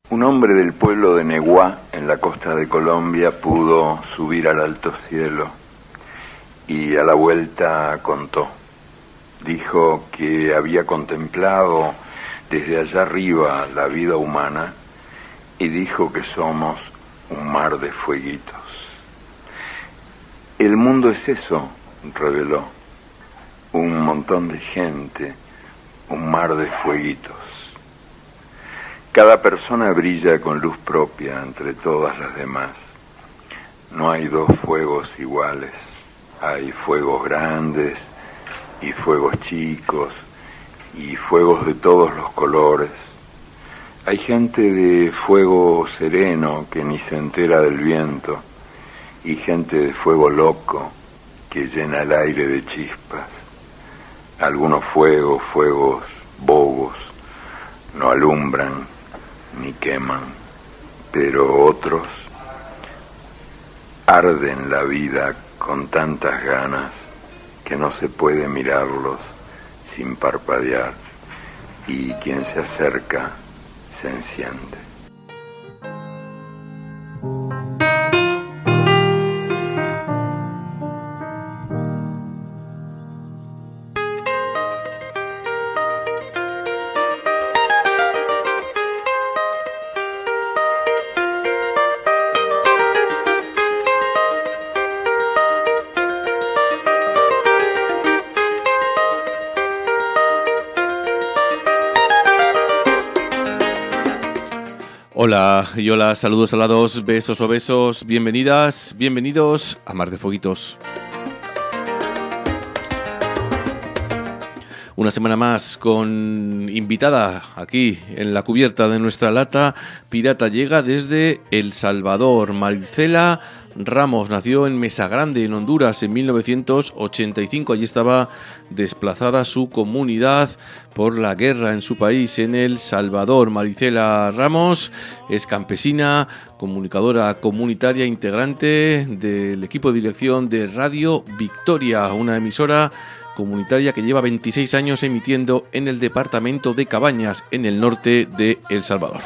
Un hombre del pueblo de Neguá, en la costa de Colombia, pudo subir al alto cielo y a la vuelta contó. Dijo que había contemplado desde allá arriba la vida humana y dijo que somos un mar de fueguitos. El mundo es eso, reveló, un montón de gente, un mar de fueguitos. Cada persona brilla con luz propia entre todas las demás. No hay dos fuegos iguales. Hay fuegos grandes y fuegos chicos y fuegos de todos los colores. Hay gente de fuego sereno que ni se entera del viento y gente de fuego loco que llena el aire de chispas. Algunos fuegos bobos, no alumbran ni queman, pero otros arden la vida con tantas ganas que no se puede mirarlos sin parpadear, y quien se acerca se enciende. Hola y hola, saludos alados, besos o besos, bienvenidas, bienvenidos a Mar de Fueguitos. Una semana más con invitada aquí en la cubierta de nuestra lata pirata. Llega desde El Salvador. Maricela Ramos nació en Mesa Grande, en Honduras, en 1985. Allí estaba desplazada su comunidad por la guerra en su país, en El Salvador. Maricela Ramos es campesina, comunicadora comunitaria, integrante del equipo de dirección de Radio Victoria, una emisora comunitaria que lleva 26 años emitiendo en el departamento de Cabañas, en el norte de El Salvador.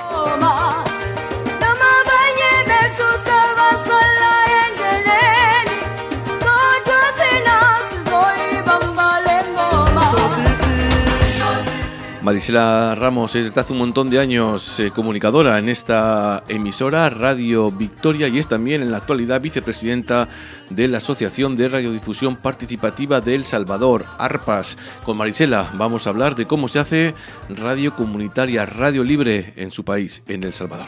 Maricela Ramos es desde hace un montón de años comunicadora en esta emisora Radio Victoria y es también en la actualidad vicepresidenta de la Asociación de Radiodifusión Participativa de El Salvador, ARPAS. Con Maricela vamos a hablar de cómo se hace radio comunitaria, radio libre en su país, en El Salvador.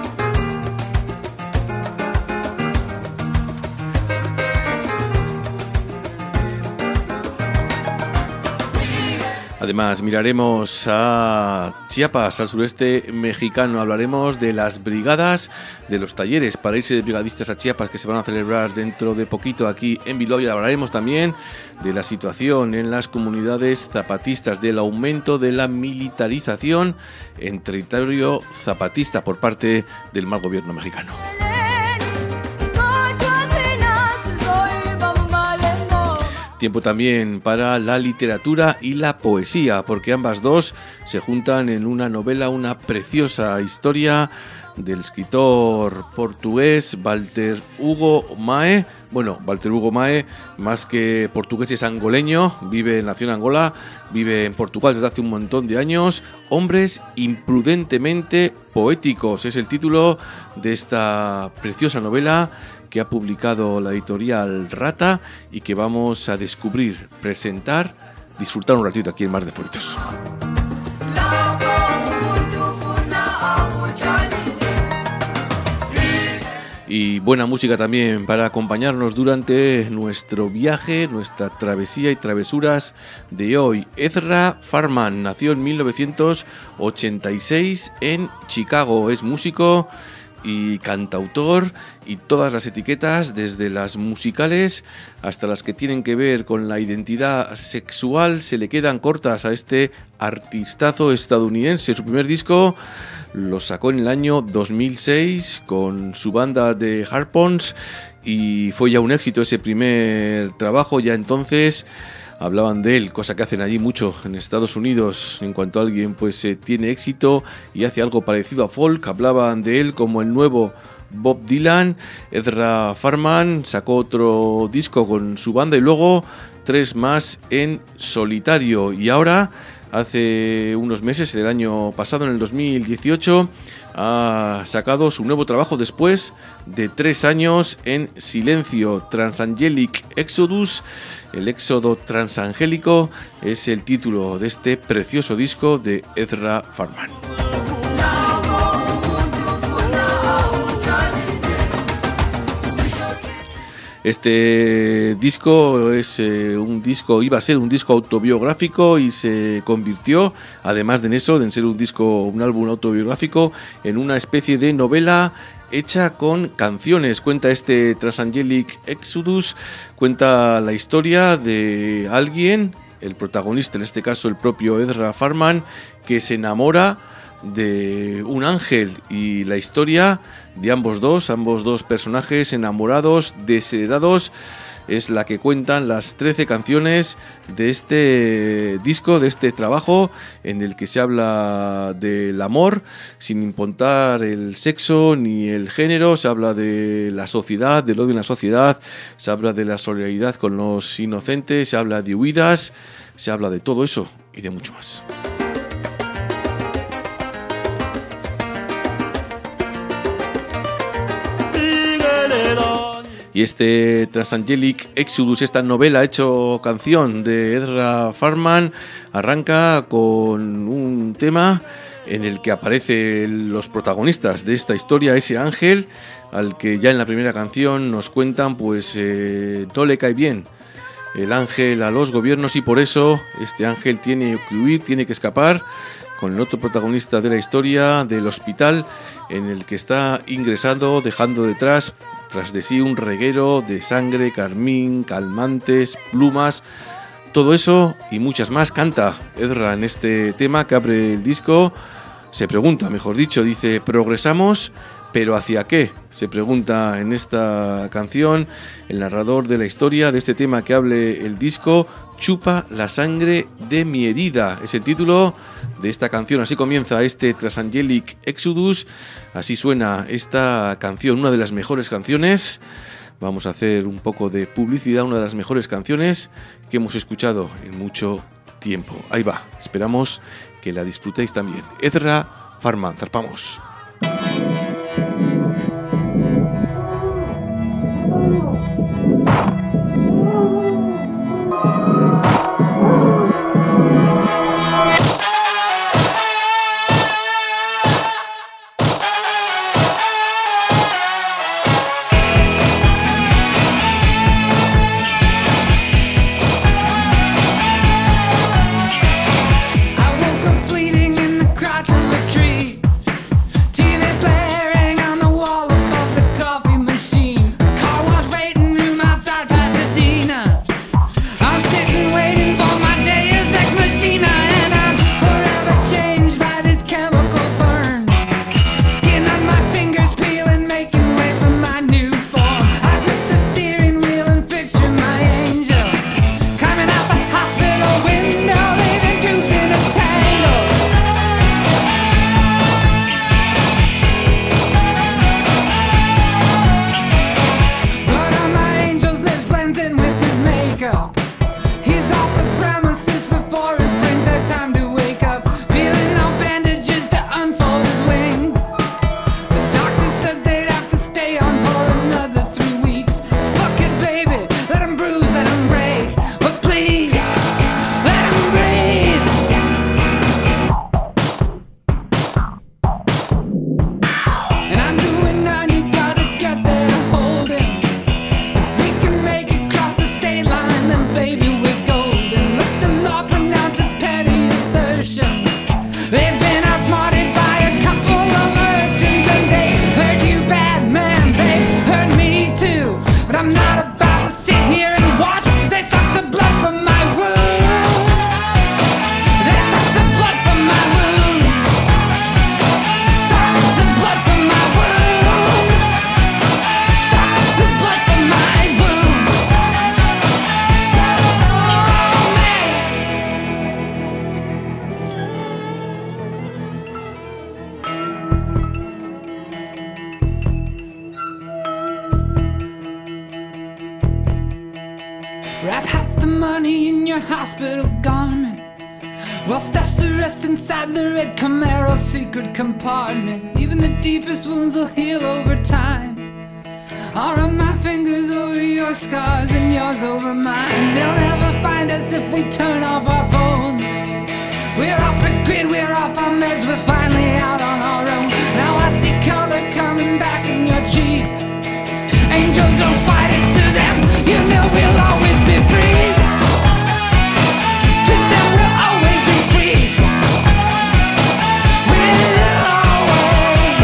Además, miraremos a Chiapas, al sureste mexicano. Hablaremos de las brigadas, de los talleres para irse de brigadistas a Chiapas que se van a celebrar dentro de poquito aquí en Bilbao. Y hablaremos también de la situación en las comunidades zapatistas, del aumento de la militarización en territorio zapatista por parte del mal gobierno mexicano. Tiempo también para la literatura y la poesía, porque ambas dos se juntan en una novela, una preciosa historia del escritor portugués Walter Hugo Mae. Bueno, Walter Hugo Mae, más que portugués, es angoleño, nació en Angola, vive en Portugal desde hace un montón de años. Hombres imprudentemente poéticos es el título de esta preciosa novela que ha publicado la editorial Rata y que vamos a descubrir, presentar, disfrutar un ratito aquí en Mar de Fueguitos. Y buena música también para acompañarnos durante nuestro viaje, nuestra travesía y travesuras de hoy. Ezra Farman nació en 1986 en Chicago, es músico y cantautor, y todas las etiquetas, desde las musicales hasta las que tienen que ver con la identidad sexual, se le quedan cortas a este artistazo estadounidense. Su primer disco lo sacó en el año 2006 con su banda de Harpons y fue ya un éxito ese primer trabajo. Ya entonces hablaban de él, cosa que hacen allí mucho en Estados Unidos. En cuanto alguien pues tiene éxito y hace algo parecido a folk, hablaban de él como el nuevo Bob Dylan. Ezra Farman sacó otro disco con su banda y luego 3 más en solitario, y ahora hace unos meses, el año pasado, en el 2018, ha sacado su nuevo trabajo después de 3 años en silencio. Transangelic Exodus, el éxodo transangélico, es el título de este precioso disco de Ezra Farman. Este disco iba a ser un disco autobiográfico y se convirtió, además de eso, de ser un álbum autobiográfico, en una especie de novela hecha con canciones. Cuenta este Transangelic Exodus, cuenta la historia de alguien, el protagonista, en este caso el propio Ezra Farman, que se enamora de un ángel, y la historia de ambos dos personajes enamorados, desheredados, es la que cuentan las 13 canciones de este disco, de este trabajo, en el que se habla del amor sin importar el sexo ni el género. Se habla de la sociedad, del odio en la sociedad, se habla de la solidaridad con los inocentes, se habla de huidas, se habla de todo eso y de mucho más. Y este Transangelic Exodus, esta novela hecho canción de Ezra Farman, arranca con un tema en el que aparecen los protagonistas de esta historia, ese ángel al que ya en la primera canción nos cuentan pues no le cae bien el ángel a los gobiernos, y por eso este ángel tiene que huir, tiene que escapar, con el otro protagonista de la historia del hospital en el que está ingresado, dejando detrás tras de sí un reguero de sangre, carmín, calmantes, plumas. Todo eso y muchas más canta Ezra en este tema que abre el disco. Se pregunta, mejor dicho, dice: progresamos, ¿pero hacia qué? Se pregunta en esta canción el narrador de la historia de este tema que abre el disco. Chupa la sangre de mi herida, es el título de esta canción. Así comienza este Transangelic Exodus, así suena esta canción, una de las mejores canciones. Vamos a hacer un poco de publicidad, una de las mejores canciones que hemos escuchado en mucho tiempo. Ahí va, esperamos que la disfrutéis también. Ezra Farman, zarpamos. your hospital garment. We'll stash the rest inside the red Camaro secret compartment. Even the deepest wounds will heal over time. I'll run my fingers over your scars and yours over mine. They'll never find us if we turn off our phones. We're off the grid, we're off our meds, we're finally out on our own. Now I see color coming back in your cheeks. Angel, don't fight it to them, you know we'll always be freaks. To them we'll always be freaks. We'll always.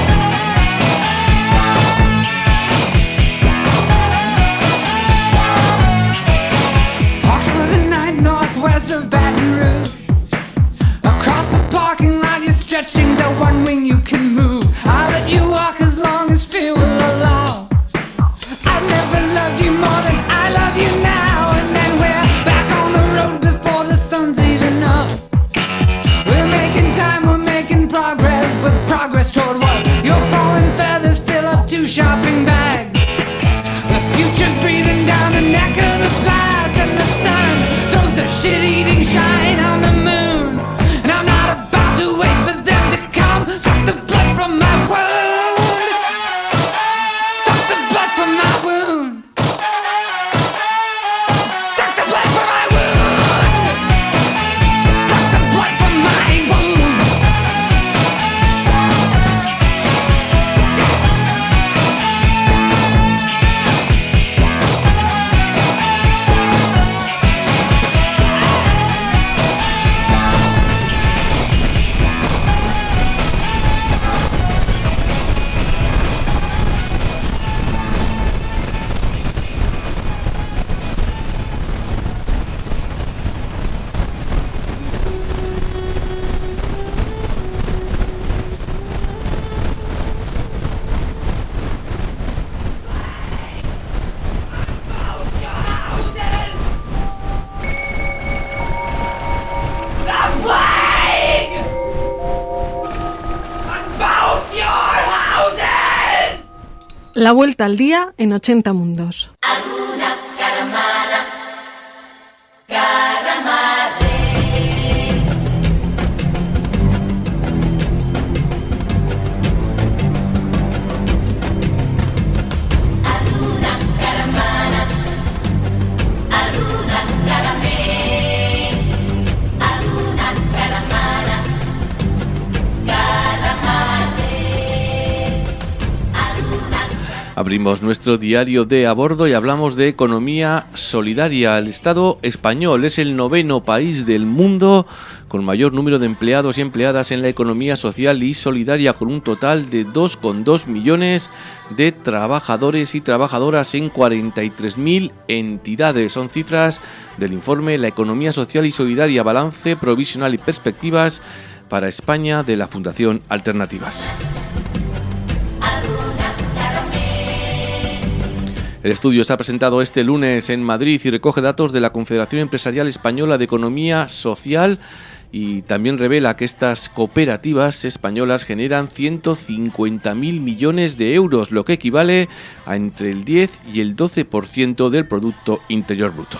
Parked for the night northwest of Baton Rouge. Across the parking lot you're stretching to one wing you can move. I'll let you walk as long as fear will allow. I've never loved you more than I love you now. And then we're back on the road before the sun's even up. We're making time, we're making progress. But progress toward what? Your falling feathers fill up 2 shopping bags. The future's breathing down the neck of the past. And the sun throws the shit-eating shine on the moon. And I'm not about to wait for them to come. Suck the blood from my wound. Suck the blood from my wound. Suck the blood from my wound. Suck the blood from my wound. La vuelta al día en 80 mundos. Alguna caramana, caramare. Alguna caramana, alguna caramé. Alguna caramana, caramare. Abrimos nuestro diario de a bordo y hablamos de economía solidaria. El Estado español es el 9º país del mundo con mayor número de empleados y empleadas en la economía social y solidaria, con un total de 2,2 millones de trabajadores y trabajadoras en 43.000 entidades. Son cifras del informe La economía social y solidaria, balance provisional y perspectivas para España de la Fundación Alternativas. El estudio se ha presentado este lunes en Madrid y recoge datos de la Confederación Empresarial Española de Economía Social y también revela que estas cooperativas españolas generan 150.000 millones de euros, lo que equivale a entre el 10 y el 12% del Producto Interior Bruto.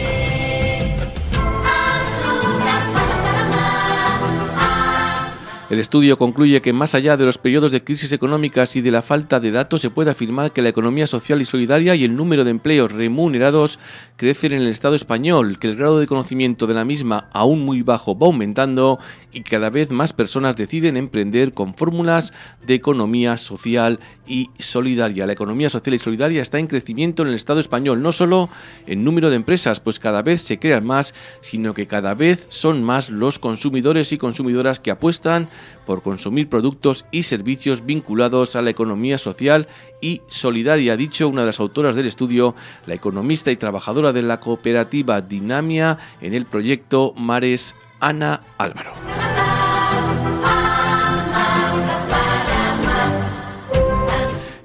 El estudio concluye que más allá de los periodos de crisis económicas y de la falta de datos, se puede afirmar que la economía social y solidaria y el número de empleos remunerados crecen en el Estado español, que el grado de conocimiento de la misma, aún muy bajo, va aumentando y cada vez más personas deciden emprender con fórmulas de economía social y solidaria. La economía social y solidaria está en crecimiento en el Estado español, no solo en número de empresas, pues cada vez se crean más, sino que cada vez son más los consumidores y consumidoras que apuestan por consumir productos y servicios vinculados a la economía social y solidaria, ha dicho una de las autoras del estudio, la economista y trabajadora de la cooperativa Dinamia en el proyecto Mares, Ana Álvaro.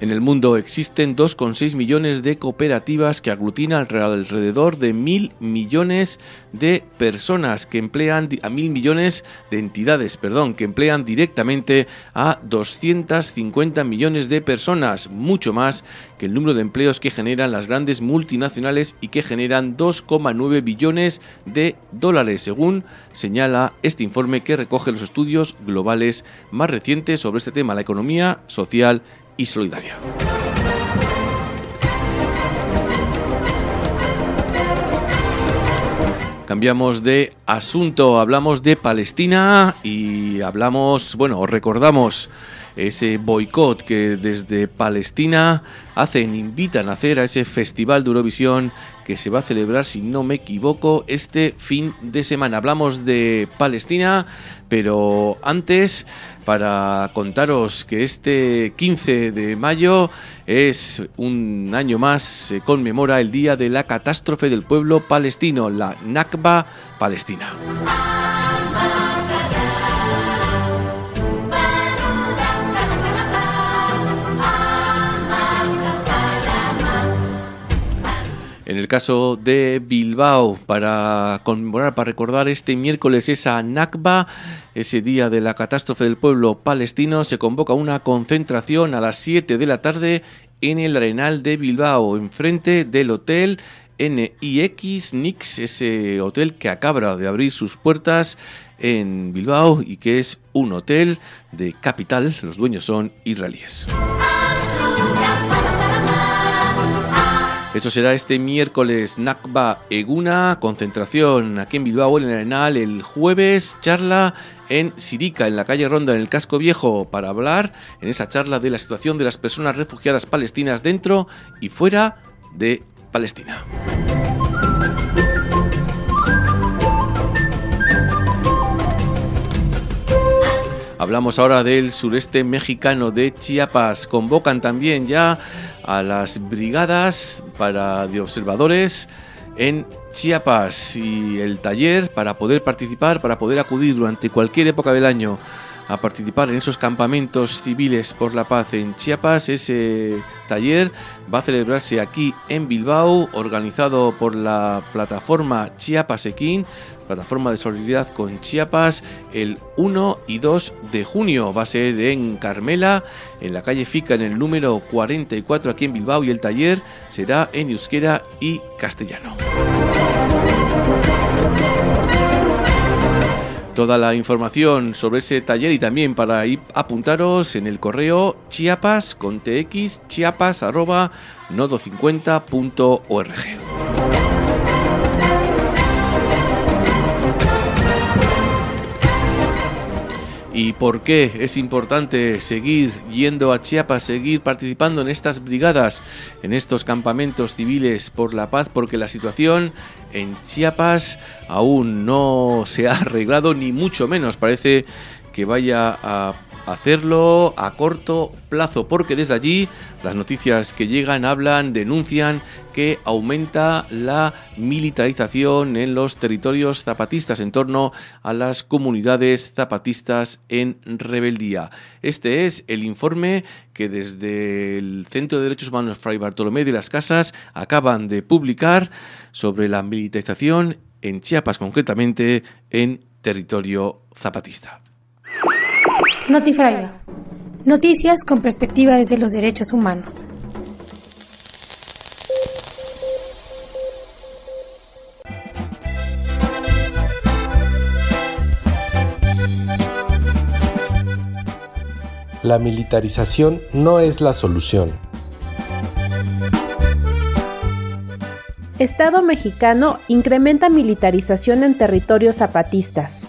En el mundo existen 2,6 millones de cooperativas que aglutinan alrededor de 1.000 millones de personas que emplean, a 1.000 millones de entidades, que emplean directamente a 250 millones de personas, mucho más que el número de empleos que generan las grandes multinacionales y que generan 2,9 billones de dólares, según señala este informe que recoge los estudios globales más recientes sobre este tema, la economía social y solidaria. Cambiamos de asunto, hablamos de Palestina y recordamos ese boicot que desde Palestina invitan a hacer a ese festival de Eurovisión que se va a celebrar, si no me equivoco, este fin de semana. Hablamos de Palestina, pero antes, para contaros que este 15 de mayo es un año más, se conmemora el día de la catástrofe del pueblo palestino, la Nakba palestina. En el caso de Bilbao, para recordar este miércoles esa Nakba, ese día de la catástrofe del pueblo palestino, se convoca una concentración a las 7 de la tarde en el Arenal de Bilbao, enfrente del hotel NIX, ese hotel que acaba de abrir sus puertas en Bilbao y que es un hotel de capital. Los dueños son israelíes. Esto será este miércoles, Nakba Eguna, concentración aquí en Bilbao, en el Arenal. El jueves, charla en Sirica, en la calle Ronda, en el Casco Viejo, para hablar en esa charla de la situación de las personas refugiadas palestinas dentro y fuera de Palestina. Hablamos ahora del sureste mexicano de Chiapas. Convocan también ya a las brigadas de observadores en Chiapas y el taller para poder participar, para poder acudir durante cualquier época del año a participar en esos campamentos civiles por la paz en Chiapas. Ese taller va a celebrarse aquí en Bilbao, organizado por la plataforma Chiapasekin, plataforma de solidaridad con Chiapas, el 1 y 2 de junio. Va a ser en Carmela, en la calle Fica, en el número 44 aquí en Bilbao, y el taller será en euskera y castellano. Toda la información sobre ese taller y también para ir apuntaros en el correo chiapas con tx chiapas@nodo50.org. ¿Y por qué es importante seguir yendo a Chiapas, seguir participando en estas brigadas, en estos campamentos civiles por la paz? Porque la situación en Chiapas aún no se ha arreglado, ni mucho menos parece que vaya a hacerlo a corto plazo, porque desde allí las noticias que llegan denuncian que aumenta la militarización en los territorios zapatistas en torno a las comunidades zapatistas en rebeldía. Este es el informe que desde el Centro de Derechos Humanos Fray Bartolomé de las Casas acaban de publicar sobre la militarización en Chiapas, concretamente en territorio zapatista. Notifraiba. Noticias con perspectiva desde los derechos humanos. La militarización no es la solución. Estado mexicano incrementa militarización en territorios zapatistas.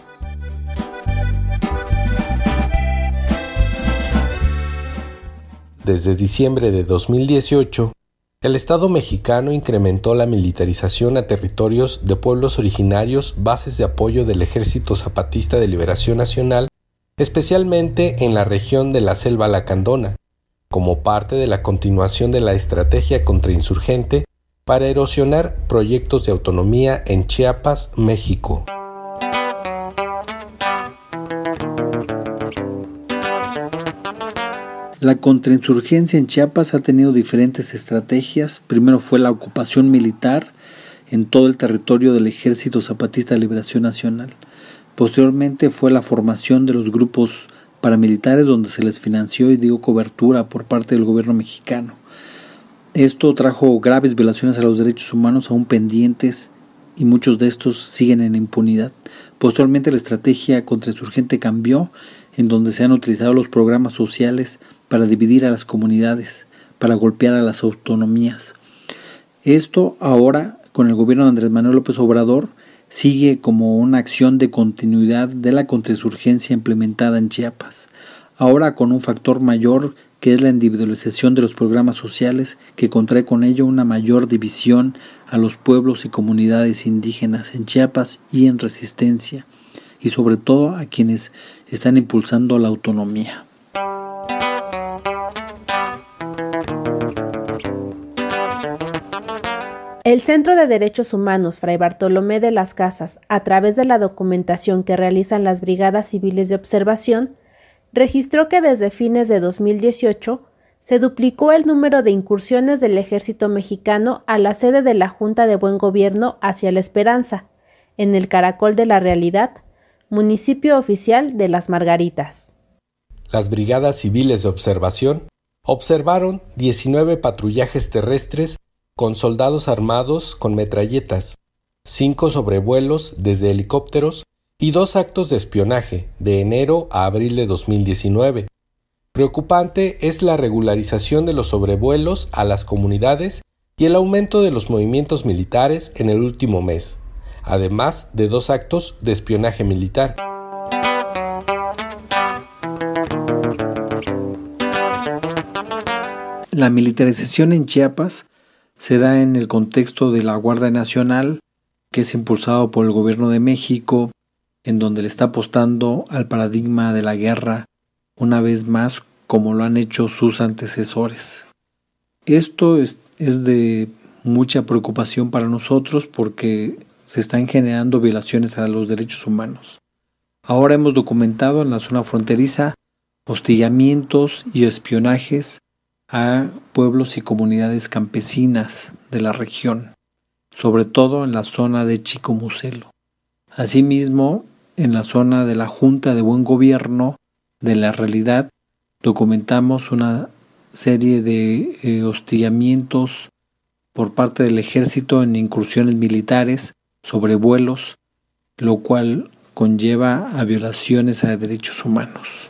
Desde diciembre de 2018, el Estado mexicano incrementó la militarización a territorios de pueblos originarios, bases de apoyo del Ejército Zapatista de Liberación Nacional, especialmente en la región de la Selva Lacandona, como parte de la continuación de la estrategia contrainsurgente para erosionar proyectos de autonomía en Chiapas, México. La contrainsurgencia en Chiapas ha tenido diferentes estrategias. Primero fue la ocupación militar en todo el territorio del Ejército Zapatista de Liberación Nacional. Posteriormente fue la formación de los grupos paramilitares donde se les financió y dio cobertura por parte del gobierno mexicano. Esto trajo graves violaciones a los derechos humanos aún pendientes y muchos de estos siguen en impunidad. Posteriormente la estrategia contrainsurgente cambió, en donde se han utilizado los programas sociales para dividir a las comunidades, para golpear a las autonomías. Esto ahora, con el gobierno de Andrés Manuel López Obrador, sigue como una acción de continuidad de la contrainsurgencia implementada en Chiapas, ahora con un factor mayor que es la individualización de los programas sociales, que contrae con ello una mayor división a los pueblos y comunidades indígenas en Chiapas y en resistencia, y sobre todo a quienes están impulsando la autonomía. El Centro de Derechos Humanos Fray Bartolomé de las Casas, a través de la documentación que realizan las Brigadas Civiles de Observación, registró que desde fines de 2018 se duplicó el número de incursiones del ejército mexicano a la sede de la Junta de Buen Gobierno hacia La Esperanza, en el Caracol de la Realidad, municipio oficial de Las Margaritas. Las Brigadas Civiles de Observación observaron 19 patrullajes terrestres con soldados armados con metralletas, 5 sobrevuelos desde helicópteros y 2 actos de espionaje de enero a abril de 2019. Preocupante es la regularización de los sobrevuelos a las comunidades y el aumento de los movimientos militares en el último mes, además de 2 actos de espionaje militar. La militarización en Chiapas se da en el contexto de la Guardia Nacional, que es impulsado por el gobierno de México, en donde le está apostando al paradigma de la guerra una vez más, como lo han hecho sus antecesores. Esto es de mucha preocupación para nosotros porque se están generando violaciones a los derechos humanos. Ahora hemos documentado en la zona fronteriza hostigamientos y espionajes a pueblos y comunidades campesinas de la región, sobre todo en la zona de Chicomucelo. Asimismo, en la zona de la Junta de Buen Gobierno de la Realidad, documentamos una serie de hostigamientos por parte del ejército en incursiones militares, sobrevuelos, lo cual conlleva a violaciones a derechos humanos.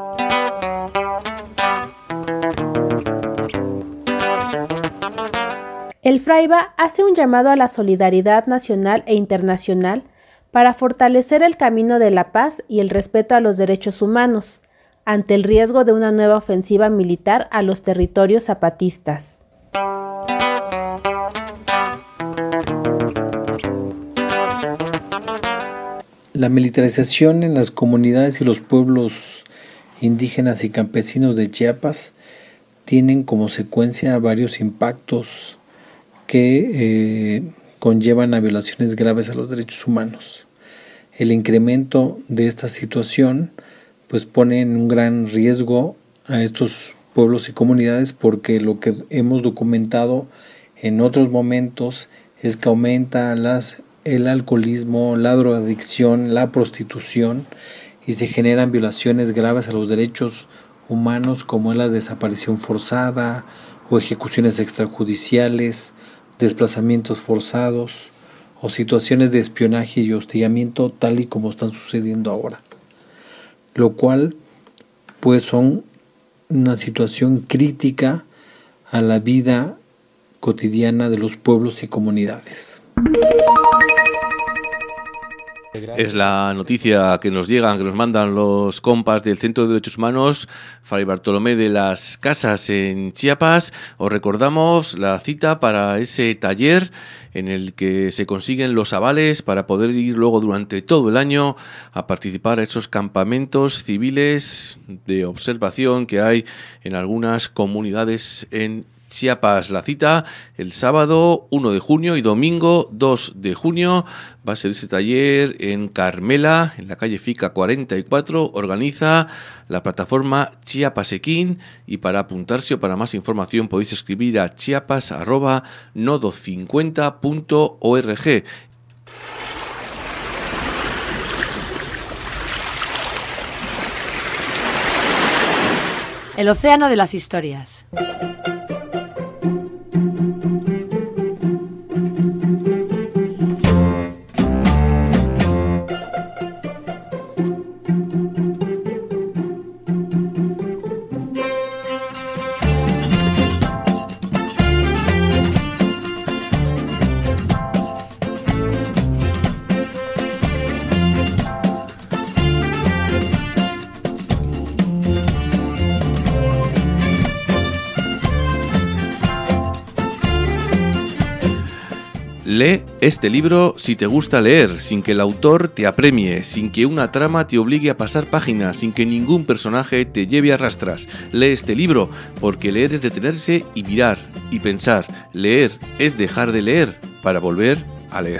El Fraiba hace un llamado a la solidaridad nacional e internacional para fortalecer el camino de la paz y el respeto a los derechos humanos, ante el riesgo de una nueva ofensiva militar a los territorios zapatistas. La militarización en las comunidades y los pueblos indígenas y campesinos de Chiapas tienen como secuencia varios impactos que conllevan a violaciones graves a los derechos humanos. El incremento de esta situación pues pone en un gran riesgo a estos pueblos y comunidades, porque lo que hemos documentado en otros momentos es que aumenta el alcoholismo, la drogadicción, la prostitución, y se generan violaciones graves a los derechos humanos, como es la desaparición forzada o ejecuciones extrajudiciales, desplazamientos forzados o situaciones de espionaje y hostigamiento, tal y como están sucediendo ahora, lo cual pues son una situación crítica a la vida cotidiana de los pueblos y comunidades. Es la noticia que nos llegan, que nos mandan los compas del Centro de Derechos Humanos Fray Bartolomé de las Casas en Chiapas. Os recordamos la cita para ese taller en el que se consiguen los avales para poder ir luego durante todo el año a participar a esos campamentos civiles de observación que hay en algunas comunidades en Chiapas. La cita el sábado 1 de junio y domingo 2 de junio. Va a ser ese taller en Carmela, en la calle Fica 44. Organiza la plataforma Chiapasequín, y para apuntarse o para más información podéis escribir a chiapas@nodo50.org. El océano de las historias. Lee este libro si te gusta leer, sin que el autor te apremie, sin que una trama te obligue a pasar páginas, sin que ningún personaje te lleve a rastras. Lee este libro, porque leer es detenerse y mirar y pensar. Leer es dejar de leer para volver a leer.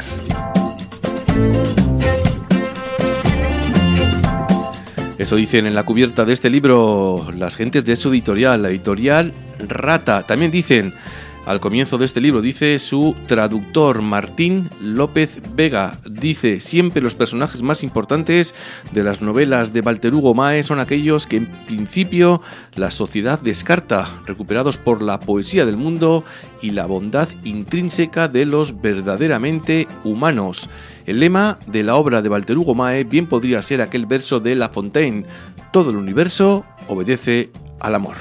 Eso dicen en la cubierta de este libro las gentes de su editorial, la editorial Rata. También dicen, al comienzo de este libro, dice su traductor Martín López Vega, dice: siempre los personajes más importantes de las novelas de Walter Hugo Mae son aquellos que en principio la sociedad descarta, recuperados por la poesía del mundo y la bondad intrínseca de los verdaderamente humanos. El lema de la obra de Walter Hugo Mae bien podría ser aquel verso de La Fontaine: todo el universo obedece al amor.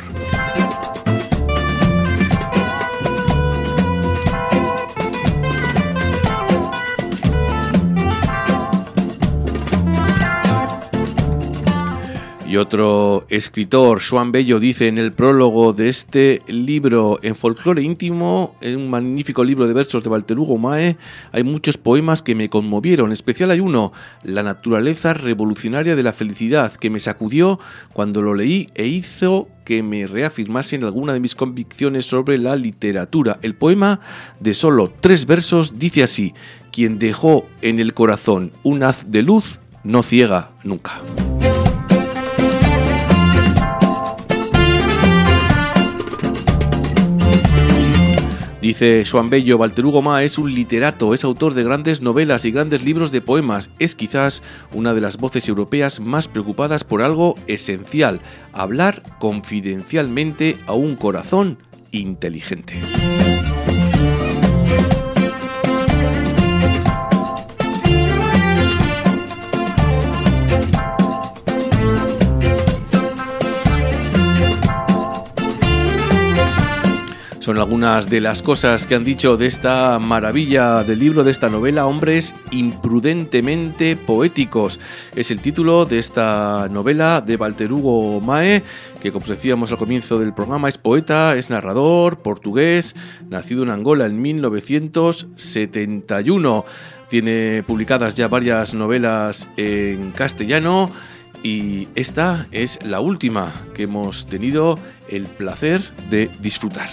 Y otro escritor, Joan Bello, dice en el prólogo de este libro: en Folclore íntimo, en un magnífico libro de versos de Walter Hugo Mae, hay muchos poemas que me conmovieron. En especial hay uno, La naturaleza revolucionaria de la felicidad, que me sacudió cuando lo leí e hizo que me reafirmase en alguna de mis convicciones sobre la literatura. El poema, de solo 3 versos, dice así: quien dejó en el corazón un haz de luz no ciega nunca. Dice Joan Bello: Walter Hugo Mae es un literato, es autor de grandes novelas y grandes libros de poemas. Es quizás una de las voces europeas más preocupadas por algo esencial: hablar confidencialmente a un corazón inteligente. Son algunas de las cosas que han dicho de esta maravilla del libro, de esta novela, Hombres imprudentemente poéticos. Es el título de esta novela de Walter Hugo Mae, que, como decíamos al comienzo del programa, es poeta, es narrador portugués, nacido en Angola en 1971. Tiene publicadas ya varias novelas en castellano, y esta es la última que hemos tenido el placer de disfrutar.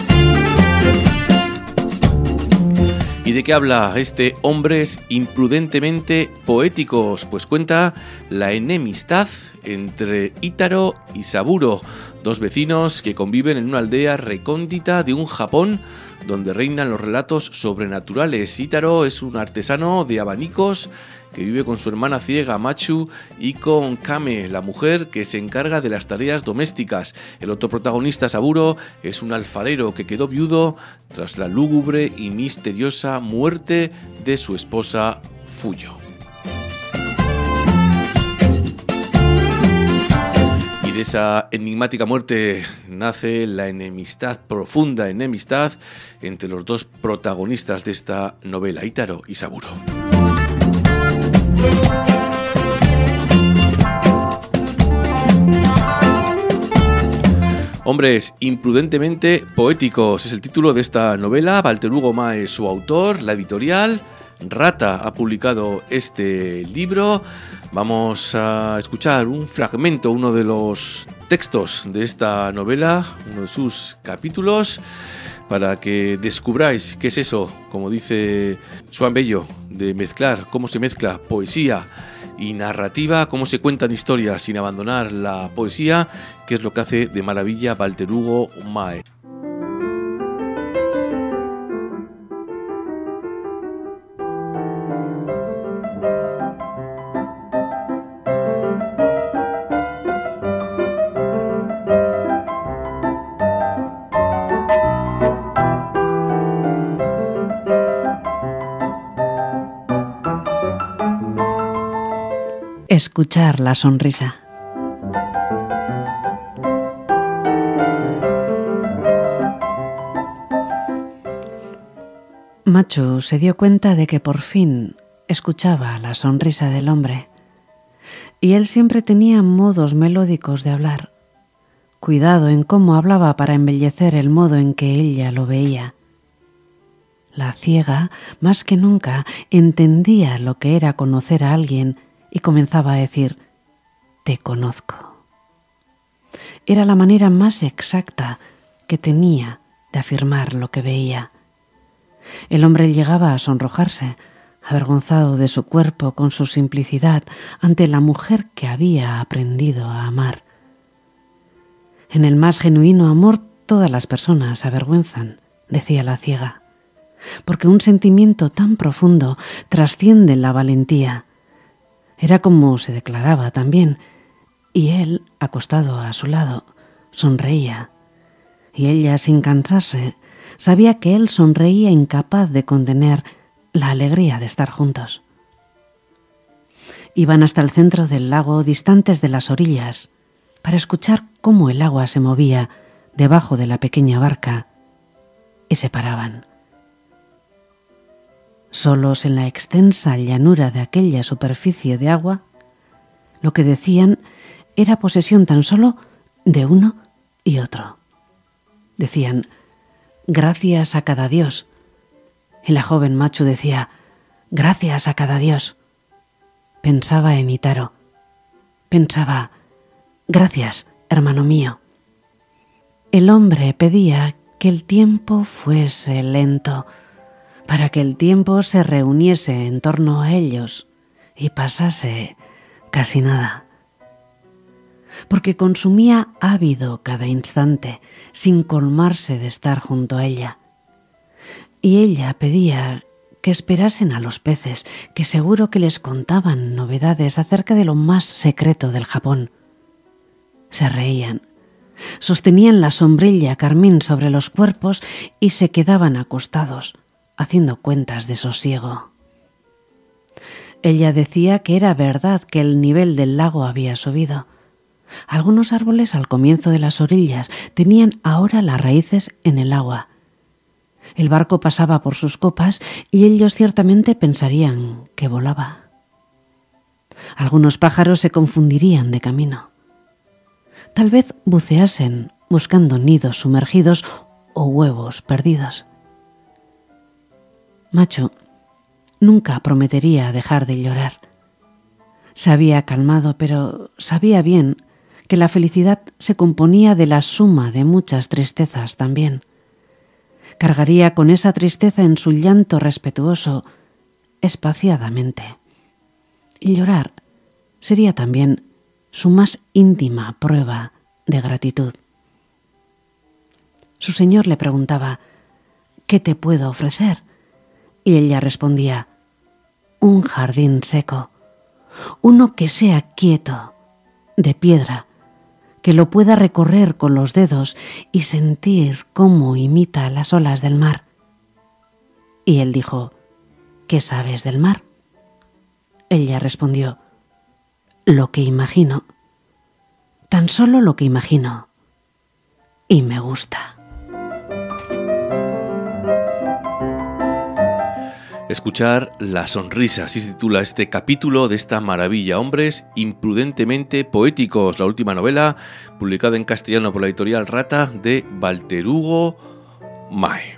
¿Y de qué habla este Hombres imprudentemente poéticos? Pues cuenta la enemistad entre Ítaro y Saburo, 2 vecinos que conviven en una aldea recóndita de un Japón donde reinan los relatos sobrenaturales. Ítaro es un artesano de abanicos que vive con su hermana ciega Machu y con Kame, la mujer que se encarga de las tareas domésticas. El otro protagonista, Saburo, es un alfarero que quedó viudo tras la lúgubre y misteriosa muerte de su esposa Fuyo. Y de esa enigmática muerte nace la enemistad, profunda enemistad, entre los 2 protagonistas de esta novela, Ítaro y Saburo. Hombres imprudentemente poéticos es el título de esta novela. Walter Hugo Mae es su autor. La editorial Rata ha publicado este libro. Vamos a escuchar un fragmento, uno de los textos de esta novela, uno de sus capítulos, para que descubráis qué es eso, como dice Joan Bello, de mezclar, cómo se mezcla poesía y narrativa, cómo se cuentan historias sin abandonar la poesía, que es lo que hace de maravilla Walter Hugo Mae. Escuchar la sonrisa. Machu se dio cuenta de que por fin escuchaba la sonrisa del hombre, y él siempre tenía modos melódicos de hablar, cuidado en cómo hablaba para embellecer el modo en que ella lo veía. La ciega, más que nunca, entendía lo que era conocer a alguien y comenzaba a decir: te conozco. Era la manera más exacta que tenía de afirmar lo que veía. El hombre llegaba a sonrojarse, avergonzado de su cuerpo con su simplicidad ante la mujer que había aprendido a amar. En el más genuino amor todas las personas se avergüenzan, decía la ciega, porque un sentimiento tan profundo trasciende la valentía. Era como se declaraba también, y él, acostado a su lado, sonreía, y ella, sin cansarse, sabía que él sonreía incapaz de contener la alegría de estar juntos. Iban hasta el centro del lago, distantes de las orillas, para escuchar cómo el agua se movía debajo de la pequeña barca, y se paraban. Solos en la extensa llanura de aquella superficie de agua, lo que decían era posesión tan solo de uno y otro. Decían: gracias a cada dios. Y la joven Machu decía: gracias a cada dios. Pensaba en Itaro. Pensaba: gracias, hermano mío. El hombre pedía que el tiempo fuese lento, para que el tiempo se reuniese en torno a ellos y pasase casi nada. Porque consumía ávido cada instante, sin colmarse de estar junto a ella. Y ella pedía que esperasen a los peces, que seguro que les contaban novedades acerca de lo más secreto del Japón. Se reían, sostenían la sombrilla carmín sobre los cuerpos y se quedaban acostados, haciendo cuentas de sosiego. Ella decía que era verdad que el nivel del lago había subido. Algunos árboles al comienzo de las orillas tenían ahora las raíces en el agua. El barco pasaba por sus copas y ellos ciertamente pensarían que volaba. Algunos pájaros se confundirían de camino. Tal vez buceasen buscando nidos sumergidos o huevos perdidos. Machu nunca prometería dejar de llorar. Se había calmado, pero sabía bien que la felicidad se componía de la suma de muchas tristezas también. Cargaría con esa tristeza en su llanto respetuoso, espaciadamente. Y llorar sería también su más íntima prueba de gratitud. Su señor le preguntaba: ¿qué te puedo ofrecer? Y ella respondía: un jardín seco, uno que sea quieto, de piedra, que lo pueda recorrer con los dedos y sentir cómo imita las olas del mar. Y él dijo: ¿qué sabes del mar? Ella respondió: lo que imagino, tan solo lo que imagino, y me gusta. Escuchar la sonrisa, así se titula este capítulo de esta maravilla. Hombres imprudentemente poéticos, la última novela publicada en castellano por la editorial Rata de Walter Hugo Mae.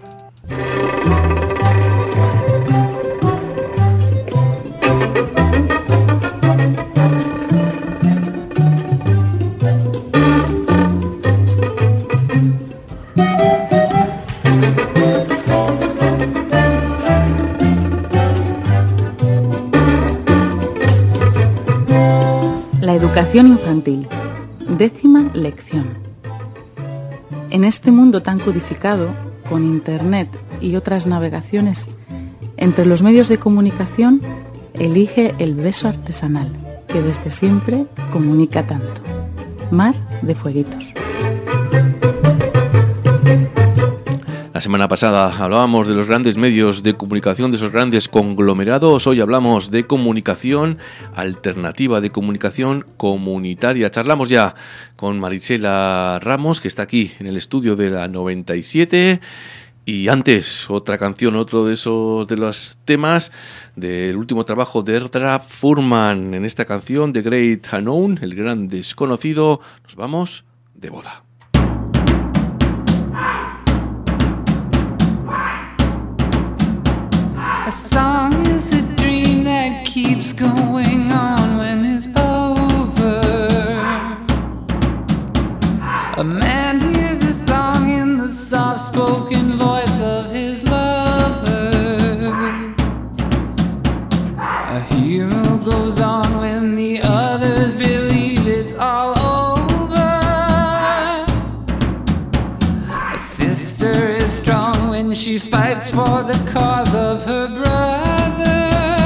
Educación infantil. 10ª lección. En este mundo tan codificado, con Internet y otras navegaciones, entre los medios de comunicación, elige el beso artesanal, que desde siempre comunica tanto. Mar de Fueguitos. La semana pasada hablábamos de los grandes medios de comunicación, de esos grandes conglomerados. Hoy hablamos de comunicación alternativa, de comunicación comunitaria. Charlamos ya con Marisela Ramos, que está aquí en el estudio de la 97. Y antes, otra canción, otro de los temas del último trabajo de Erdra Furman. En esta canción, The Great Unknown, el gran desconocido, nos vamos de boda. A song is a dream that keeps going on when it's over. A man hears a song in the soft-spoken voice of his lover. A hero goes on when the others believe it's all over. A sister is strong when she fights for the cause of her brother.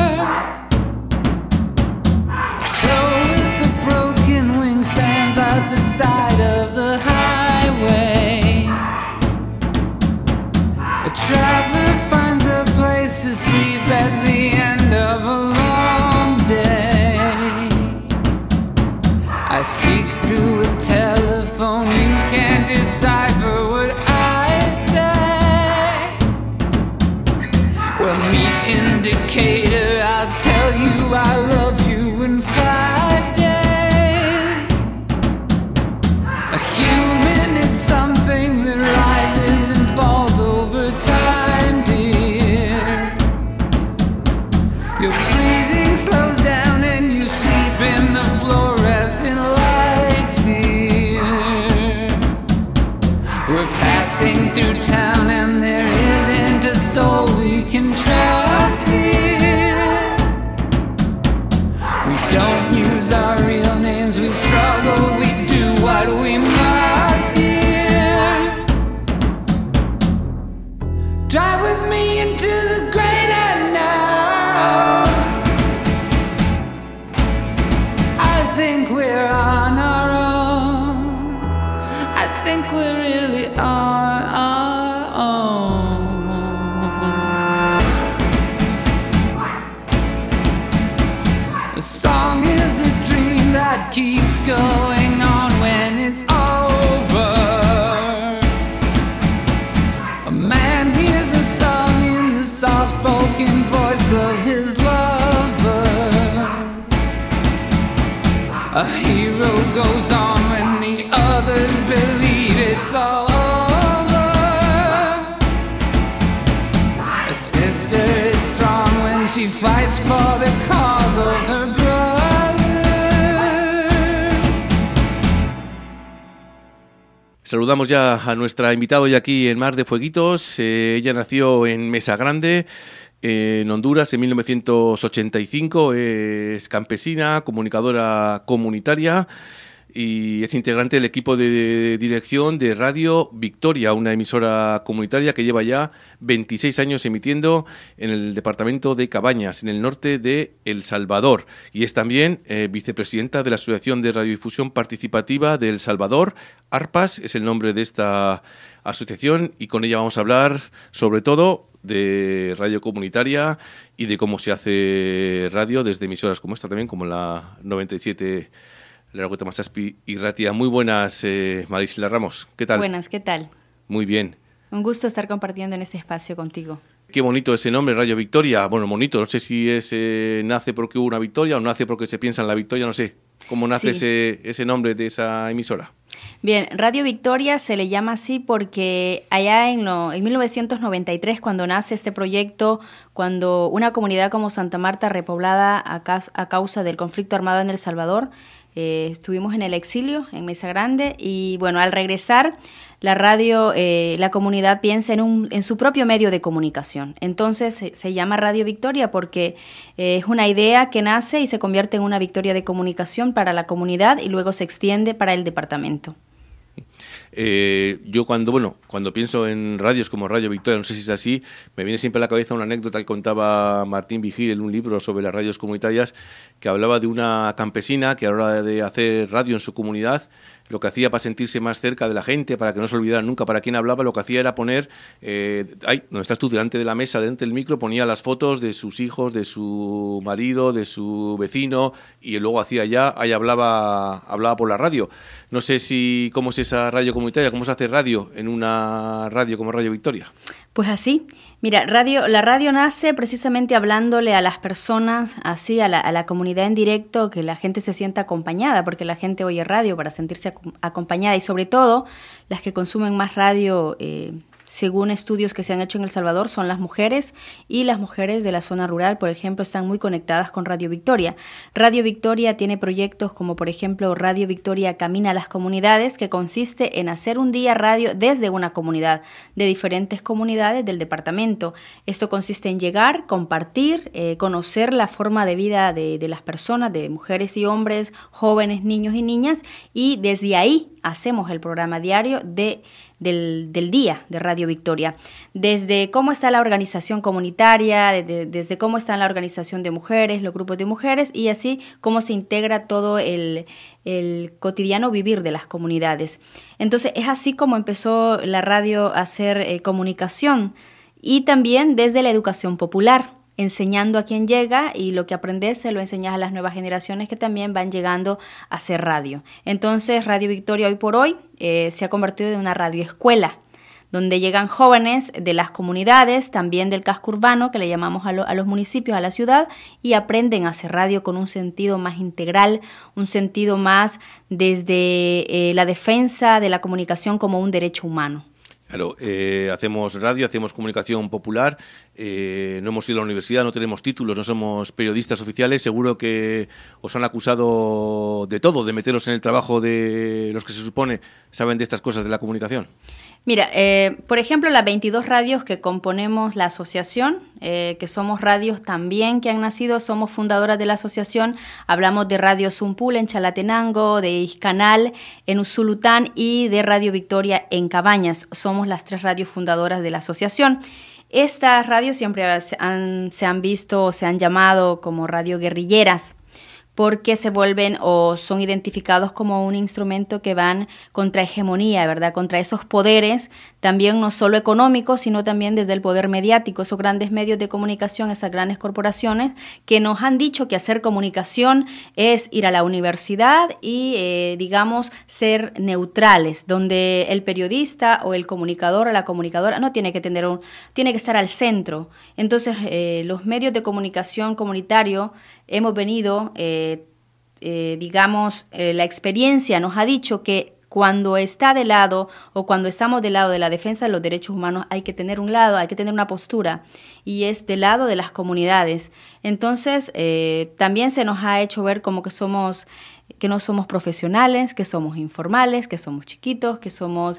A crow with a broken wing stands at the side of the highway. A traveler finds a place to sleep at the end of a long day. I speak through a telephone, you can't decipher what I say. Well, meet in Decatur, I'll tell you I love you in 5 days. A human is something that rises and falls over time, dear. Your breathing slows down and you sleep in the fluorescent light, dear. We're passing through town and there isn't a soul we can trust here. We don't use our real names, we struggle, we do what we must here. Drive with me into the great unknown. I think we're on our own. I think we're really on our own. A song is a dream that keeps going on when it's over. A man hears a song in the soft-spoken voice of his lover. A hero goes on when the others believe it's all over. A sister is strong when she fights for the cause of her brother. Saludamos ya a nuestra invitada hoy aquí en Mar de Fueguitos. Ella nació en Mesa Grande, en Honduras, en 1985. Es campesina, comunicadora comunitaria y es integrante del equipo de dirección de Radio Victoria, una emisora comunitaria que lleva ya 26 años emitiendo en el departamento de Cabañas, en el norte de El Salvador. Y es también vicepresidenta de la Asociación de Radiodifusión Participativa de El Salvador. ARPAS es el nombre de esta asociación y con ella vamos a hablar sobre todo de radio comunitaria y de cómo se hace radio desde emisoras como esta también, como la 97 Laragüeta Machaspi y Ratia. Muy buenas, Marisela Ramos. ¿Qué tal? Buenas, ¿qué tal? Muy bien. Un gusto estar compartiendo en este espacio contigo. Qué bonito ese nombre, Radio Victoria. Bueno, bonito, no sé si nace porque hubo una victoria o nace porque se piensa en la victoria, no sé. ¿Cómo nace ese nombre de esa emisora? Bien, Radio Victoria se le llama así porque allá en 1993, cuando nace este proyecto, cuando una comunidad como Santa Marta, repoblada a causa del conflicto armado en El Salvador, estuvimos en el exilio, en Mesa Grande, y bueno, al regresar, la radio, la comunidad piensa en su propio medio de comunicación. Entonces se llama Radio Victoria porque es una idea que nace y se convierte en una victoria de comunicación para la comunidad y luego se extiende para el departamento. Yo cuando pienso en radios como Radio Victoria, no sé si es así, me viene siempre a la cabeza una anécdota que contaba Martín Vigil en un libro sobre las radios comunitarias, que hablaba de una campesina que a la hora de hacer radio en su comunidad, lo que hacía para sentirse más cerca de la gente, para que no se olvidara nunca para quién hablaba, lo que hacía era poner, donde estás tú, delante de la mesa, delante del micro, ponía las fotos de sus hijos, de su marido, de su vecino, y luego ahí hablaba por la radio. No sé cómo es esa radio comunitaria, cómo se hace radio en una radio como Radio Victoria. Pues así, mira, la radio nace precisamente hablándole a las personas, así a la comunidad en directo, que la gente se sienta acompañada, porque la gente oye radio para sentirse acompañada, y sobre todo las que consumen más radio, según estudios que se han hecho en El Salvador, son las mujeres, y las mujeres de la zona rural, por ejemplo, están muy conectadas con Radio Victoria. Radio Victoria tiene proyectos como, por ejemplo, Radio Victoria Camina a las Comunidades, que consiste en hacer un día radio desde una comunidad, de diferentes comunidades del departamento. Esto consiste en llegar, compartir, conocer la forma de vida de las personas, de mujeres y hombres, jóvenes, niños y niñas, y desde ahí hacemos el programa diario del día de Radio Victoria, desde cómo está la organización comunitaria, desde cómo está la organización de mujeres, los grupos de mujeres, y así cómo se integra todo el cotidiano vivir de las comunidades. Entonces es así como empezó la radio a hacer comunicación, y también desde la educación popular, enseñando a quien llega, y lo que aprendes se lo enseñas a las nuevas generaciones que también van llegando a hacer radio. Entonces Radio Victoria hoy por hoy se ha convertido en una radioescuela, donde llegan jóvenes de las comunidades, también del casco urbano, que le llamamos a los municipios, a la ciudad, y aprenden a hacer radio con un sentido más integral, un sentido más desde la defensa de la comunicación como un derecho humano. Claro, hacemos radio, hacemos comunicación popular, no hemos ido a la universidad, no tenemos títulos, no somos periodistas oficiales, seguro que os han acusado de todo, de meteros en el trabajo de los que se supone saben de estas cosas de la comunicación. Mira, por ejemplo, las 22 radios que componemos la asociación, que somos radios también que han nacido, somos fundadoras de la asociación, hablamos de Radio Zumpul en Chalatenango, de Iscanal en Usulután y de Radio Victoria en Cabañas. Somos las 3 radios fundadoras de la asociación. Estas radios siempre se han visto o se han llamado como radio guerrilleras, porque se vuelven o son identificados como un instrumento que van contra hegemonía, ¿verdad? Contra esos poderes, también no solo económicos, sino también desde el poder mediático, esos grandes medios de comunicación, esas grandes corporaciones que nos han dicho que hacer comunicación es ir a la universidad y, digamos, ser neutrales, donde el periodista o el comunicador o la comunicadora no tiene que tiene que estar al centro. Entonces, los medios de comunicación comunitario hemos venido, la experiencia nos ha dicho que cuando está de lado o cuando estamos del lado de la defensa de los derechos humanos hay que tener un lado, hay que tener una postura, y es del lado de las comunidades. Entonces, también se nos ha hecho ver como que no somos profesionales, que somos informales, que somos chiquitos, que somos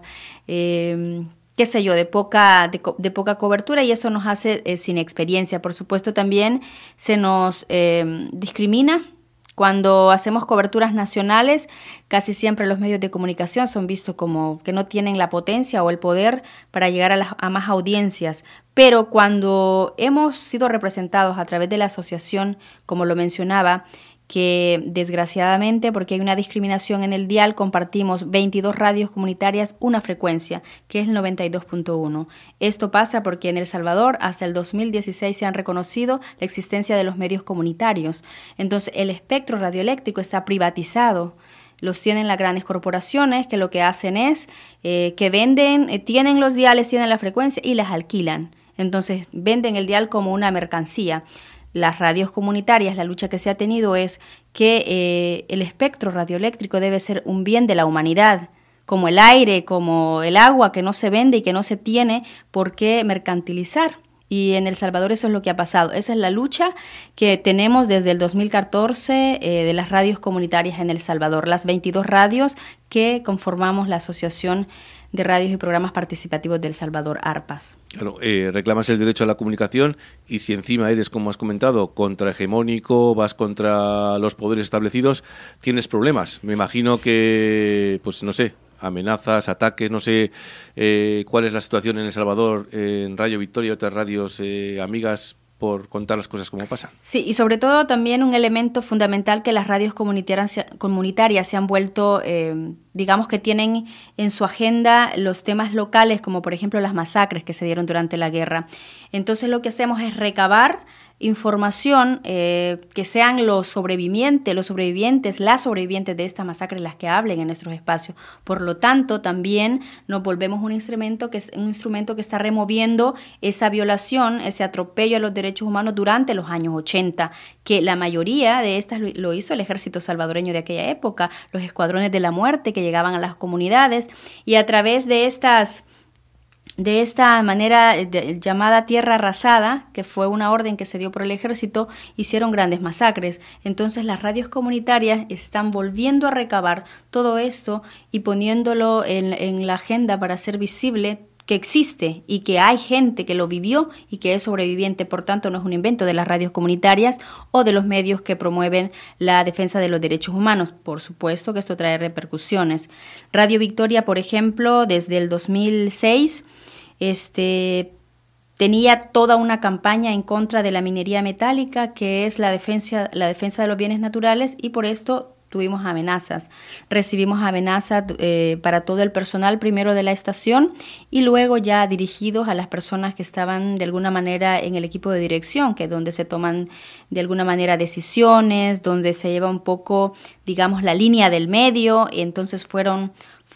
de poca cobertura, y eso nos hace sin experiencia. Por supuesto, también se nos discrimina. Cuando hacemos coberturas nacionales, casi siempre los medios de comunicación son vistos como que no tienen la potencia o el poder para llegar a más audiencias. Pero cuando hemos sido representados a través de la asociación, como lo mencionaba, que desgraciadamente, porque hay una discriminación en el dial, compartimos 22 radios comunitarias, una frecuencia, que es el 92.1. Esto pasa porque en El Salvador hasta el 2016 se han reconocido la existencia de los medios comunitarios. Entonces el espectro radioeléctrico está privatizado. Los tienen las grandes corporaciones, que lo que hacen es que venden, tienen los diales, tienen la frecuencia y las alquilan. Entonces venden el dial como una mercancía. Las radios comunitarias, la lucha que se ha tenido es que el espectro radioeléctrico debe ser un bien de la humanidad, como el aire, como el agua, que no se vende y que no se tiene por qué mercantilizar. Y en El Salvador eso es lo que ha pasado. Esa es la lucha que tenemos desde el 2014 de las radios comunitarias en El Salvador, las 22 radios que conformamos la Asociación de Radios y Programas Participativos de El Salvador, ARPAS. Claro, reclamas el derecho a la comunicación y si encima eres, como has comentado, contrahegemónico, vas contra los poderes establecidos, tienes problemas. Me imagino que, pues no sé, amenazas, ataques, no sé cuál es la situación en El Salvador, en Radio Victoria y otras radios amigas, por contar las cosas como pasan. Sí, y sobre todo también un elemento fundamental que las radios comunitarias se han vuelto, digamos que tienen en su agenda los temas locales, como por ejemplo las masacres que se dieron durante la guerra. Entonces lo que hacemos es recabar información que sean los sobrevivientes de estas masacres las que hablen en nuestros espacios. Por lo tanto, también nos volvemos un instrumento que está removiendo esa violación, ese atropello a los derechos humanos durante los años 80, que la mayoría de estas lo hizo el ejército salvadoreño de aquella época, los escuadrones de la muerte que llegaban a las comunidades, y a través de esta manera llamada tierra arrasada, que fue una orden que se dio por el ejército, hicieron grandes masacres. Entonces las radios comunitarias están volviendo a recabar todo esto y poniéndolo en la agenda para hacer visible que existe y que hay gente que lo vivió y que es sobreviviente. Por tanto, no es un invento de las radios comunitarias o de los medios que promueven la defensa de los derechos humanos. Por supuesto que esto trae repercusiones. Radio Victoria, por ejemplo, desde el 2006 tenía toda una campaña en contra de la minería metálica, que es la defensa de los bienes naturales, y por esto tuvimos amenazas. Recibimos amenazas para todo el personal, primero de la estación y luego ya dirigidos a las personas que estaban de alguna manera en el equipo de dirección, que es donde se toman de alguna manera decisiones, donde se lleva un poco, digamos, la línea del medio, y entonces fueron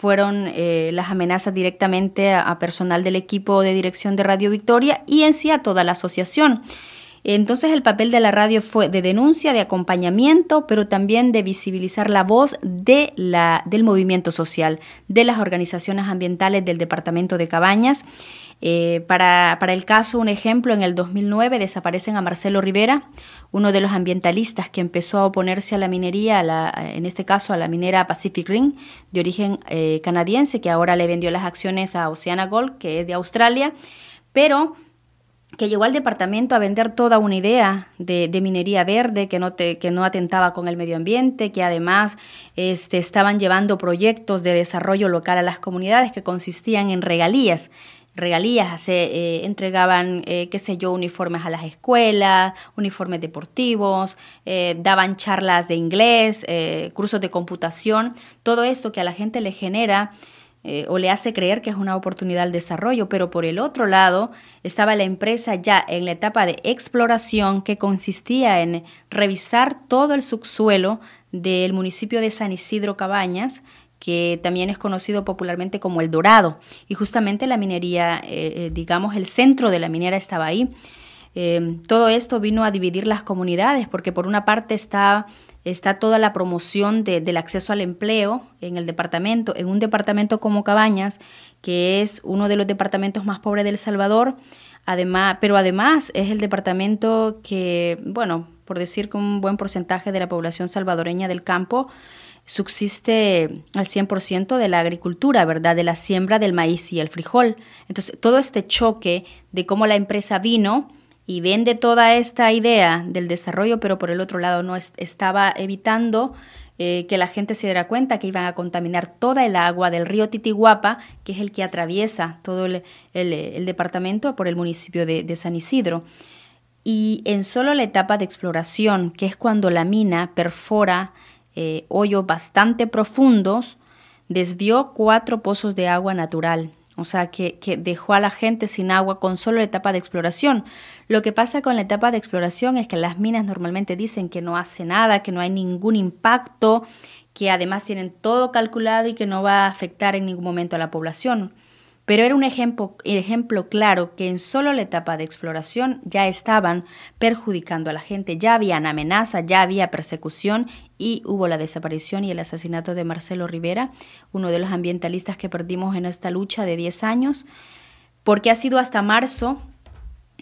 las amenazas directamente a personal del equipo de dirección de Radio Victoria y en sí a toda la asociación. Entonces el papel de la radio fue de denuncia, de acompañamiento, pero también de visibilizar la voz del movimiento social, de las organizaciones ambientales del departamento de Cabañas. Para el caso, un ejemplo, en el 2009 desaparecen a Marcelo Rivera, uno de los ambientalistas que empezó a oponerse a la minería, en este caso a la minera Pacific Rim, de origen canadiense, que ahora le vendió las acciones a Oceana Gold, que es de Australia, pero que llegó al departamento a vender toda una idea de minería verde que no atentaba con el medio ambiente, que además estaban llevando proyectos de desarrollo local a las comunidades que consistían en regalías, se entregaban, uniformes a las escuelas, uniformes deportivos, daban charlas de inglés, cursos de computación, todo esto que a la gente le genera o le hace creer que es una oportunidad al desarrollo, pero por el otro lado estaba la empresa ya en la etapa de exploración, que consistía en revisar todo el subsuelo del municipio de San Isidro Cabañas, que también es conocido popularmente como El Dorado, y justamente la minería, digamos el centro de la minera estaba ahí. Todo esto vino a dividir las comunidades, porque por una parte está toda la promoción del acceso al empleo en el departamento, en un departamento como Cabañas, que es uno de los departamentos más pobres de El Salvador, pero además es el departamento que, bueno, por decir que un buen porcentaje de la población salvadoreña del campo subsiste al 100% de la agricultura, ¿verdad?, de la siembra del maíz y el frijol. Entonces, todo este choque de cómo la empresa vino y vende toda esta idea del desarrollo, pero por el otro lado no estaba evitando que la gente se diera cuenta que iban a contaminar toda el agua del río Titihuapa, que es el que atraviesa todo el departamento por el municipio de San Isidro. Y en solo la etapa de exploración, que es cuando la mina perfora hoyos bastante profundos, desvió 4 pozos de agua natural. O sea, que dejó a la gente sin agua con solo la etapa de exploración. Lo que pasa con la etapa de exploración es que las minas normalmente dicen que no hace nada, que no hay ningún impacto, que además tienen todo calculado y que no va a afectar en ningún momento a la población. Pero era un ejemplo claro que en solo la etapa de exploración ya estaban perjudicando a la gente, ya habían amenazas, ya había persecución y hubo la desaparición y el asesinato de Marcelo Rivera, uno de los ambientalistas que perdimos en esta lucha de 10 años, porque ha sido hasta marzo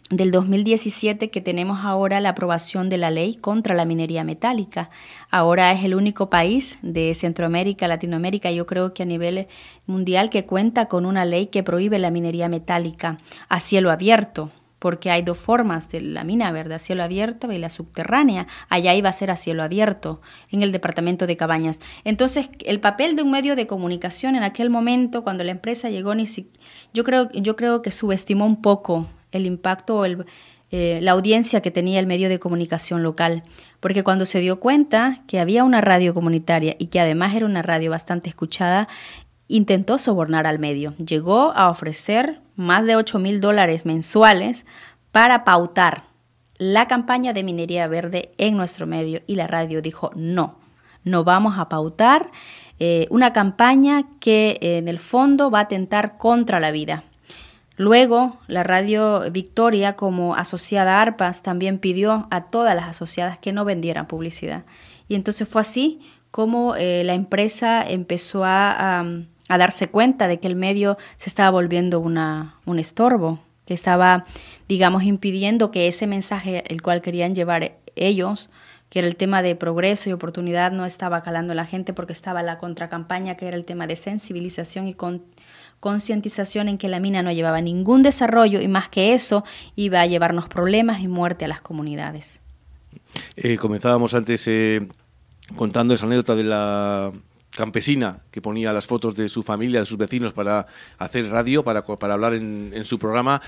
del 2017 que tenemos ahora la aprobación de la ley contra la minería metálica. Ahora es el único país de Centroamérica, Latinoamérica, yo creo que a nivel mundial, que cuenta con una ley que prohíbe la minería metálica a cielo abierto, porque hay dos formas de la mina, ¿verdad? A cielo abierto y la subterránea. Allá iba a ser a cielo abierto, en el departamento de Cabañas. Entonces, el papel de un medio de comunicación en aquel momento, cuando la empresa llegó, yo creo que subestimó un poco el impacto o la audiencia que tenía el medio de comunicación local, porque cuando se dio cuenta que había una radio comunitaria y que además era una radio bastante escuchada, intentó sobornar al medio. Llegó a ofrecer más de $8,000 mensuales para pautar la campaña de minería verde en nuestro medio, y la radio dijo no vamos a pautar una campaña que en el fondo va a atentar contra la vida. Luego, la Radio Victoria, como asociada a ARPAS, también pidió a todas las asociadas que no vendieran publicidad. Y entonces fue así como la empresa empezó a darse cuenta de que el medio se estaba volviendo un estorbo, que estaba, digamos, impidiendo que ese mensaje, el cual querían llevar ellos, que era el tema de progreso y oportunidad, no estaba calando a la gente, porque estaba la contracampaña, que era el tema de sensibilización y concientización en que la mina no llevaba ningún desarrollo, y más que eso, iba a llevarnos problemas y muerte a las comunidades. Comenzábamos antes contando esa anécdota de la campesina que ponía las fotos de su familia, de sus vecinos, para hacer radio, para hablar en su programa.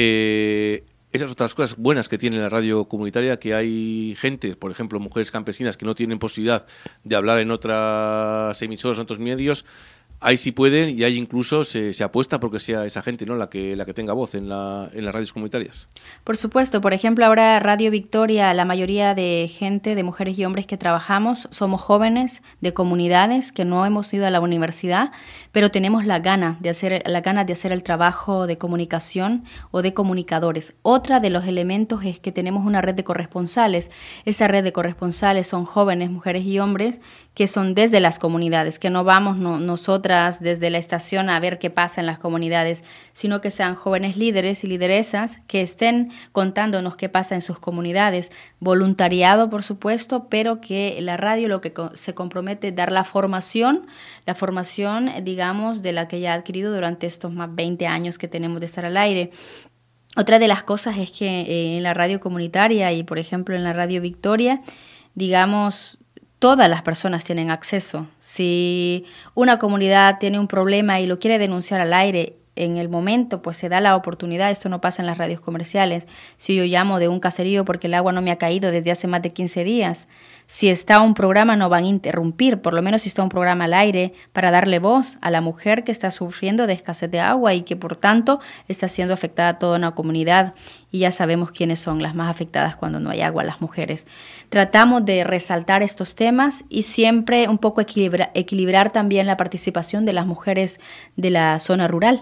Esas otras cosas buenas que tiene la radio comunitaria, que hay gente, por ejemplo, mujeres campesinas que no tienen posibilidad de hablar en otras emisoras, en otros medios. Ahí sí pueden, y ahí incluso se apuesta porque sea esa gente, ¿no?, la que tenga voz en las radios comunitarias. Por supuesto. Por ejemplo, ahora Radio Victoria, la mayoría de gente, de mujeres y hombres que trabajamos, somos jóvenes de comunidades que no hemos ido a la universidad, pero tenemos la gana de hacer el trabajo de comunicación o de comunicadores. Otra de los elementos es que tenemos una red de corresponsales. Esa red de corresponsales son jóvenes, mujeres y hombres que son desde las comunidades, que no vamos nosotras desde la estación a ver qué pasa en las comunidades, sino que sean jóvenes líderes y lideresas que estén contándonos qué pasa en sus comunidades. Voluntariado, por supuesto, pero que la radio lo que se compromete es dar la formación, digamos, de la que ya ha adquirido durante estos más 20 años que tenemos de estar al aire. Otra de las cosas es que en la radio comunitaria y, por ejemplo, en la Radio Victoria, digamos, todas las personas tienen acceso. Si una comunidad tiene un problema y lo quiere denunciar al aire en el momento, pues se da la oportunidad. Esto no pasa en las radios comerciales. Si yo llamo de un caserío porque el agua no me ha caído desde hace más de 15 días, si está un programa no van a interrumpir, por lo menos si está un programa al aire, para darle voz a la mujer que está sufriendo de escasez de agua y que por tanto está siendo afectada toda una comunidad. Y ya sabemos quiénes son las más afectadas cuando no hay agua, las mujeres. Tratamos de resaltar estos temas y siempre un poco equilibrar también la participación de las mujeres de la zona rural.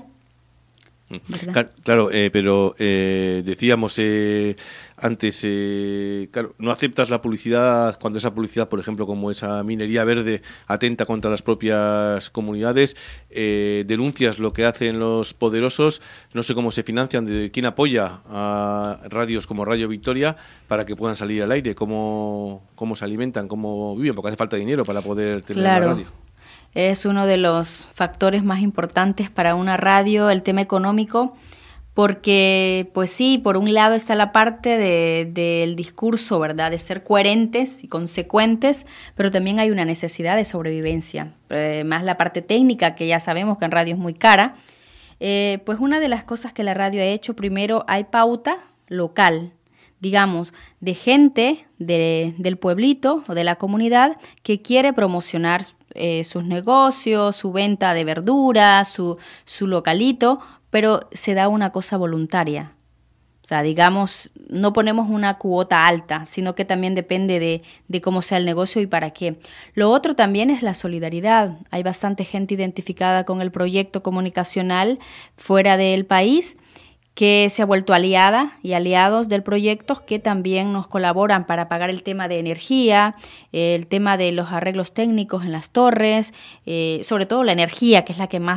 Claro, pero decíamos antes, claro, no aceptas la publicidad cuando esa publicidad, por ejemplo, como esa minería verde, atenta contra las propias comunidades. Denuncias lo que hacen los poderosos. No sé cómo se financian, de quién apoya a radios como Radio Victoria para que puedan salir al aire, cómo se alimentan, cómo viven, porque hace falta dinero para poder tener la radio. Es uno de los factores más importantes para una radio, el tema económico, porque, pues sí, por un lado está la parte del discurso, ¿verdad?, de ser coherentes y consecuentes, pero también hay una necesidad de sobrevivencia, más la parte técnica, que ya sabemos que en radio es muy cara. Pues una de las cosas que la radio ha hecho, primero hay pauta local, digamos, de gente del pueblito o de la comunidad que quiere promocionar sus negocios, su venta de verduras, su localito, pero se da una cosa voluntaria. O sea, digamos, no ponemos una cuota alta, sino que también depende de cómo sea el negocio y para qué. Lo otro también es la solidaridad. Hay bastante gente identificada con el proyecto comunicacional fuera del país que se ha vuelto aliada y aliados del proyecto, que también nos colaboran para pagar el tema de energía, el tema de los arreglos técnicos en las torres, sobre todo la energía, que es la que más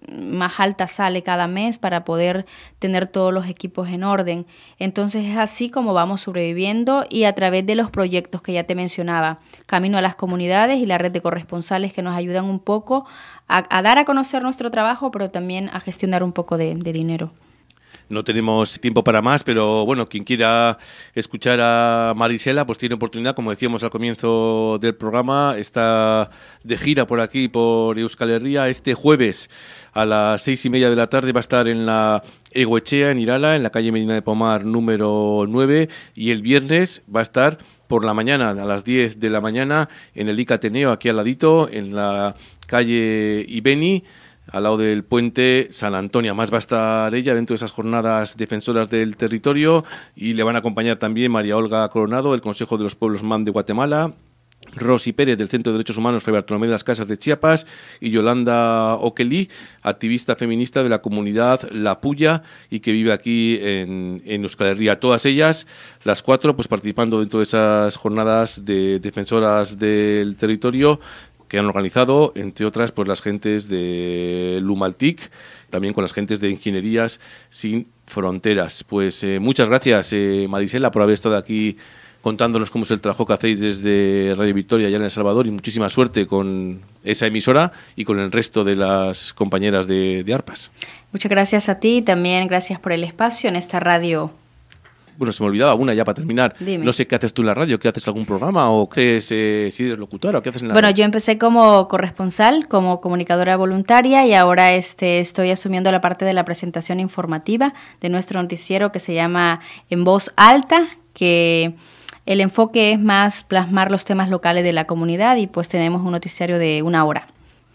más alta sale cada mes para poder tener todos los equipos en orden. Entonces es así como vamos sobreviviendo y a través de los proyectos que ya te mencionaba, Camino a las Comunidades y la red de corresponsales que nos ayudan un poco a dar a conocer nuestro trabajo, pero también a gestionar un poco de dinero. No tenemos tiempo para más, pero bueno, quien quiera escuchar a Marisela, pues tiene oportunidad, como decíamos al comienzo del programa, está de gira por aquí, por Euskal Herria. Este jueves a las 6:30 de la tarde va a estar en la Egoechea, en Irala, en la calle Medina de Pomar número 9, y el viernes va a estar por la mañana, a las 10 de la mañana, en el ICA Ateneo, aquí al ladito, en la calle Ibeni, al lado del puente San Antonio. Más va a estar ella dentro de esas jornadas defensoras del territorio, y le van a acompañar también María Olga Coronado, del Consejo de los Pueblos MAM de Guatemala, Rosy Pérez, del Centro de Derechos Humanos Fray Bartolomé de las Casas de Chiapas, y Yolanda Okelí, activista feminista de la comunidad La Puya y que vive aquí en Euskal Herria. Todas ellas, las 4, pues participando dentro de esas jornadas de defensoras del territorio que han organizado, entre otras, pues las gentes de Lumaltic, también con las gentes de Ingenierías Sin Fronteras. Pues muchas gracias, Marisela, por haber estado aquí contándonos cómo es el trabajo que hacéis desde Radio Victoria allá en El Salvador, y muchísima suerte con esa emisora y con el resto de las compañeras de Arpas. Muchas gracias a ti, también gracias por el espacio en esta radio. Bueno, se me olvidaba una ya para terminar. Dime. No sé qué haces tú en la radio, ¿qué haces algún programa o qué es, si eres locutora o qué haces en la Bueno, radio? yo empecé como corresponsal, como comunicadora voluntaria, y ahora estoy asumiendo la parte de la presentación informativa de nuestro noticiero que se llama En Voz Alta, que el enfoque es más plasmar los temas locales de la comunidad, y pues tenemos un noticiario de 1 hora.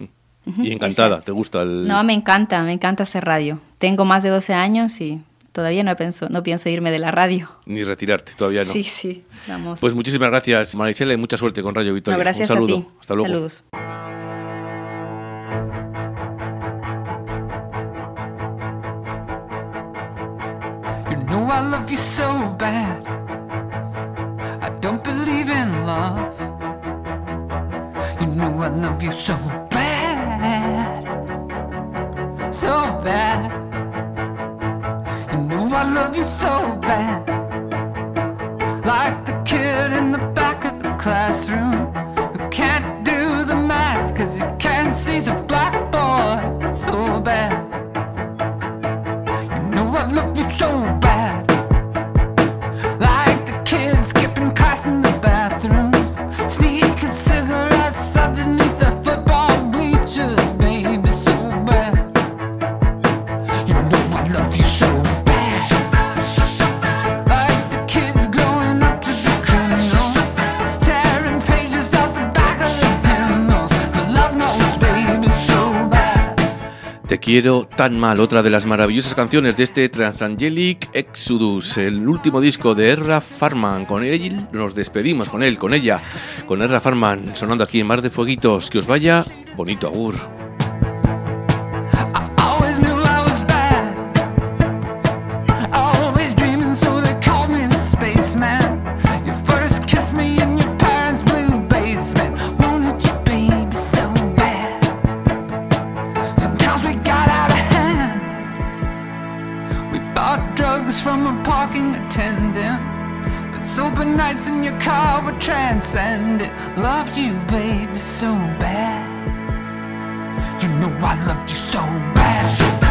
Y encantada, ¿te gusta el...? No, me encanta hacer radio. Tengo más de 12 años y todavía no pienso irme de la radio. Ni retirarte, todavía no. Sí, vamos. Pues muchísimas gracias, Marisela, y mucha suerte con Radio Victoria. No, gracias Un saludo. a ti. Hasta luego. Saludos. You know I love you so bad. I don't believe in love. You know I love you so bad. So bad. You know I love you so bad. Like the kid in the back of the classroom who can't do the math 'cause he can't see the blackboard. So bad. You know I love you so bad. Like the kids skipping class in the bathrooms, sneaking cigarettes underneath the football bleachers, baby, so bad. You know I love you so bad. Like the kids growing up to be criminals, tearing pages out the back of the hymnals, the love notes, baby, so bad. Te quiero tan mal, otra de las maravillosas canciones de este Transangelic Exodus, el último disco de Erra Farman. Con él nos despedimos, con ella, con Erra Farman, sonando aquí en Mar de Fueguitos. Que os vaya bonito, agur. Always knew I was bad. Always dreaming, so they called me the spaceman. You first kissed me in your parents' blue basement. Wanted you, baby, so bad. Sometimes we got out of hand. We bought drugs from a parking attendant. But sober nights in your car were transcendent. Loved you, baby, so bad. You know I love you so bad.